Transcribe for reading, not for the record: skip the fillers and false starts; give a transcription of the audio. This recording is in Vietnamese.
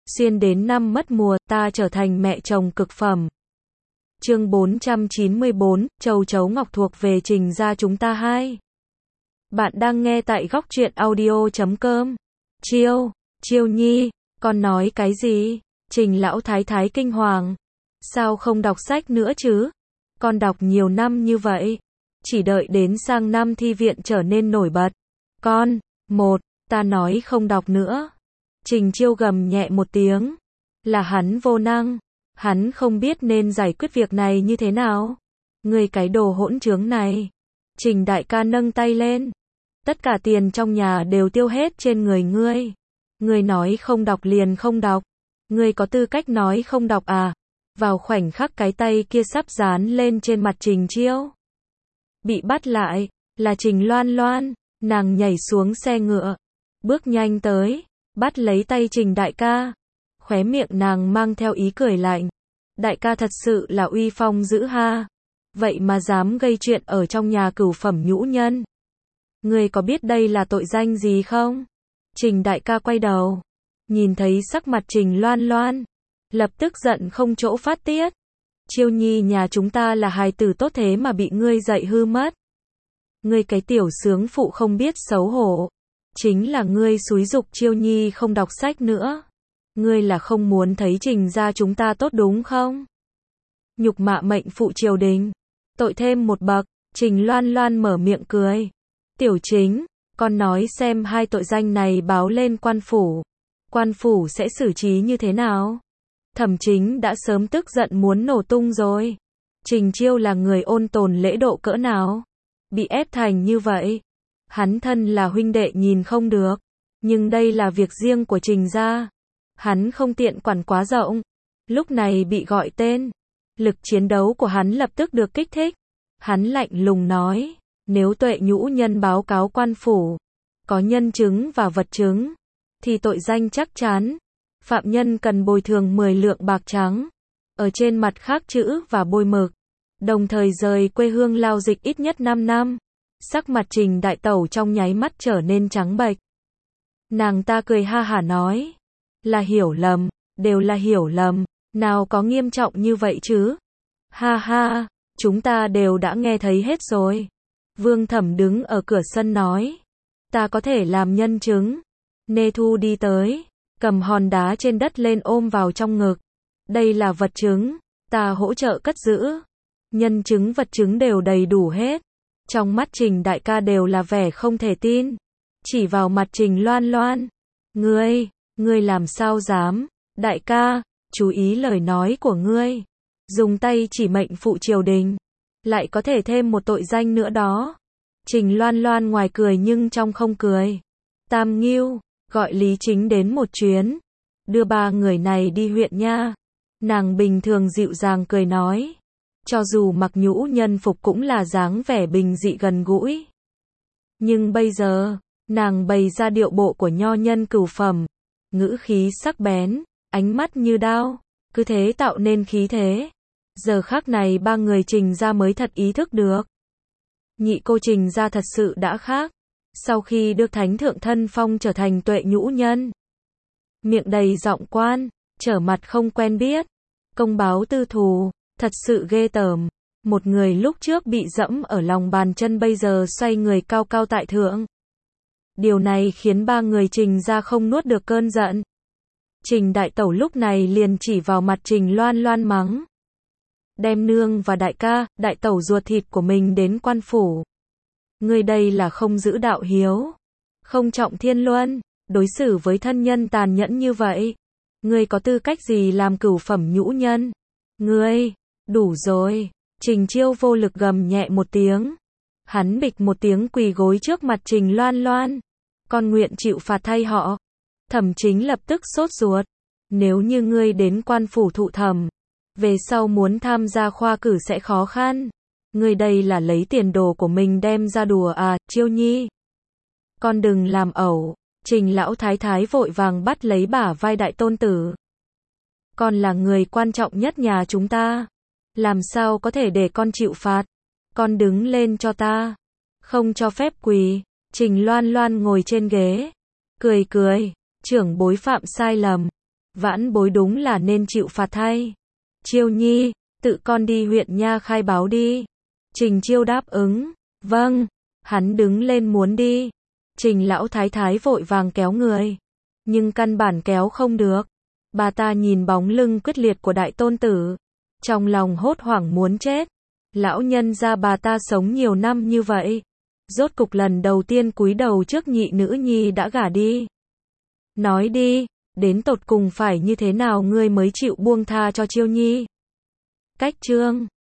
Xuyên đến năm mất mùa, ta trở thành mẹ chồng cực phẩm. Chương 494, Châu Chấu Ngọc thuộc về Trình gia chúng ta hai. Bạn đang nghe tại góc truyện audio.com. Chiêu Nhi, con nói cái gì? Trình lão thái thái kinh hoàng. Sao không đọc sách nữa chứ? Con đọc nhiều năm như vậy. Chỉ đợi đến sang năm thi viện trở nên nổi bật. Ta nói không đọc nữa. Trình Chiêu gầm nhẹ một tiếng. Là hắn vô năng. Hắn không biết nên giải quyết việc này như thế nào. Ngươi cái đồ hỗn trướng này. Trình đại ca nâng tay lên. Tất cả tiền trong nhà đều tiêu hết trên người ngươi. Ngươi nói không đọc liền không đọc. Ngươi có tư cách nói không đọc à? Vào khoảnh khắc cái tay kia sắp dán lên trên mặt Trình Chiêu. Bị bắt lại, là Trình Loan Loan. Nàng nhảy xuống xe ngựa. Bước nhanh tới, bắt lấy tay Trình đại ca. Khóe miệng nàng mang theo ý cười lạnh. Đại ca thật sự là uy phong dữ ha. Vậy mà dám gây chuyện ở trong nhà cửu phẩm nhũ nhân. Ngươi có biết đây là tội danh gì không? Trình đại ca quay đầu. Nhìn thấy sắc mặt Trình Loan Loan. Lập tức giận không chỗ phát tiết. Chiêu Nhi nhà chúng ta là hài tử tốt thế mà bị ngươi dạy hư mất. Ngươi cái tiểu sướng phụ không biết xấu hổ. Chính là ngươi xúi giục Chiêu Nhi không đọc sách nữa. Ngươi là không muốn thấy Trình gia chúng ta tốt đúng không? Nhục mạ mệnh phụ triều đình. Tội thêm một bậc. Trình Loan Loan mở miệng cười. Tiểu Chính, con nói xem hai tội danh này báo lên quan phủ. Quan phủ sẽ xử trí như thế nào? Thẩm Chính đã sớm tức giận muốn nổ tung rồi. Trình Chiêu là người ôn tồn lễ độ cỡ nào? Bị ép thành như vậy. Hắn thân là huynh đệ nhìn không được. Nhưng đây là việc riêng của Trình gia. Hắn không tiện quản quá rộng. Lúc này bị gọi tên. Lực chiến đấu của hắn lập tức được kích thích. Hắn lạnh lùng nói. Nếu Tuệ nhũ nhân báo cáo quan phủ. Có nhân chứng và vật chứng. Thì tội danh chắc chắn. Phạm nhân cần bồi thường 10 lượng bạc trắng. Ở trên mặt khắc chữ và bôi mực. Đồng thời rời quê hương lao dịch ít nhất 5 năm. Sắc mặt Trình đại tẩu trong nháy mắt trở nên trắng bệch. Nàng ta cười ha hả nói. Là hiểu lầm, đều là hiểu lầm, nào có nghiêm trọng như vậy chứ? Ha ha, chúng ta đều đã nghe thấy hết rồi. Vương Thẩm đứng ở cửa sân nói. Ta có thể làm nhân chứng. Nê Thu đi tới, cầm hòn đá trên đất lên ôm vào trong ngực. Đây là vật chứng, ta hỗ trợ cất giữ. Nhân chứng vật chứng đều đầy đủ hết. Trong mắt Trình đại ca đều là vẻ không thể tin. Chỉ vào mặt Trình Loan Loan. Ngươi làm sao dám? Đại ca, chú ý lời nói của ngươi. Dùng tay chỉ mệnh phụ triều đình. Lại có thể thêm một tội danh nữa đó. Trình Loan Loan ngoài cười nhưng trong không cười. Tam Ngưu, gọi Lý Chính đến một chuyến. Đưa ba người này đi huyện nha. Nàng bình thường dịu dàng cười nói. Cho dù mặc nhũ nhân phục cũng là dáng vẻ bình dị gần gũi. Nhưng bây giờ, nàng bày ra điệu bộ của nho nhân cửu phẩm. Ngữ khí sắc bén, ánh mắt như đao. Cứ thế tạo nên khí thế. Giờ khắc này ba người Trình gia mới thật ý thức được. Nhị cô Trình gia thật sự đã khác. Sau khi được thánh thượng thân phong trở thành Tuệ nhũ nhân. Miệng đầy giọng quan, trở mặt không quen biết. Công báo tư thù, thật sự ghê tởm. Một người lúc trước bị dẫm ở lòng bàn chân bây giờ xoay người cao cao tại thượng. Điều này khiến ba người Trình gia không nuốt được cơn giận. Trình đại tẩu lúc này liền chỉ vào mặt Trình Loan Loan mắng. Đem nương và đại ca, đại tẩu ruột thịt của mình đến quan phủ. Ngươi đây là không giữ đạo hiếu. Không trọng thiên luân, đối xử với thân nhân tàn nhẫn như vậy. Ngươi có tư cách gì làm cửu phẩm nhũ nhân? Ngươi, đủ rồi. Trình Chiêu vô lực gầm nhẹ một tiếng. Hắn bịch một tiếng quỳ gối trước mặt Trình Loan Loan. Con nguyện chịu phạt thay họ. Thẩm Chính lập tức sốt ruột. Nếu như ngươi đến quan phủ thụ thẩm, về sau muốn tham gia khoa cử sẽ khó khăn. Ngươi đây là lấy tiền đồ của mình đem ra đùa à, Chiêu Nhi. Con đừng làm ẩu. Trình lão thái thái vội vàng bắt lấy bả vai đại tôn tử. Con là người quan trọng nhất nhà chúng ta. Làm sao có thể để con chịu phạt? Con đứng lên cho ta. Không cho phép quỳ. Trình Loan Loan ngồi trên ghế. Cười. Trưởng bối phạm sai lầm. Vãn bối đúng là nên chịu phạt thay. Chiêu Nhi, tự con đi huyện nha khai báo đi. Trình Chiêu đáp ứng, vâng. Hắn đứng lên muốn đi. Trình lão thái thái vội vàng kéo người. Nhưng căn bản kéo không được. Bà ta nhìn bóng lưng quyết liệt của đại tôn tử. Trong lòng hốt hoảng muốn chết. Lão nhân gia bà ta sống nhiều năm như vậy. Rốt cục lần đầu tiên cúi đầu trước nhị nữ nhi đã gả đi. Nói đi, đến tột cùng phải như thế nào ngươi mới chịu buông tha cho Chiêu Nhi? Cách chương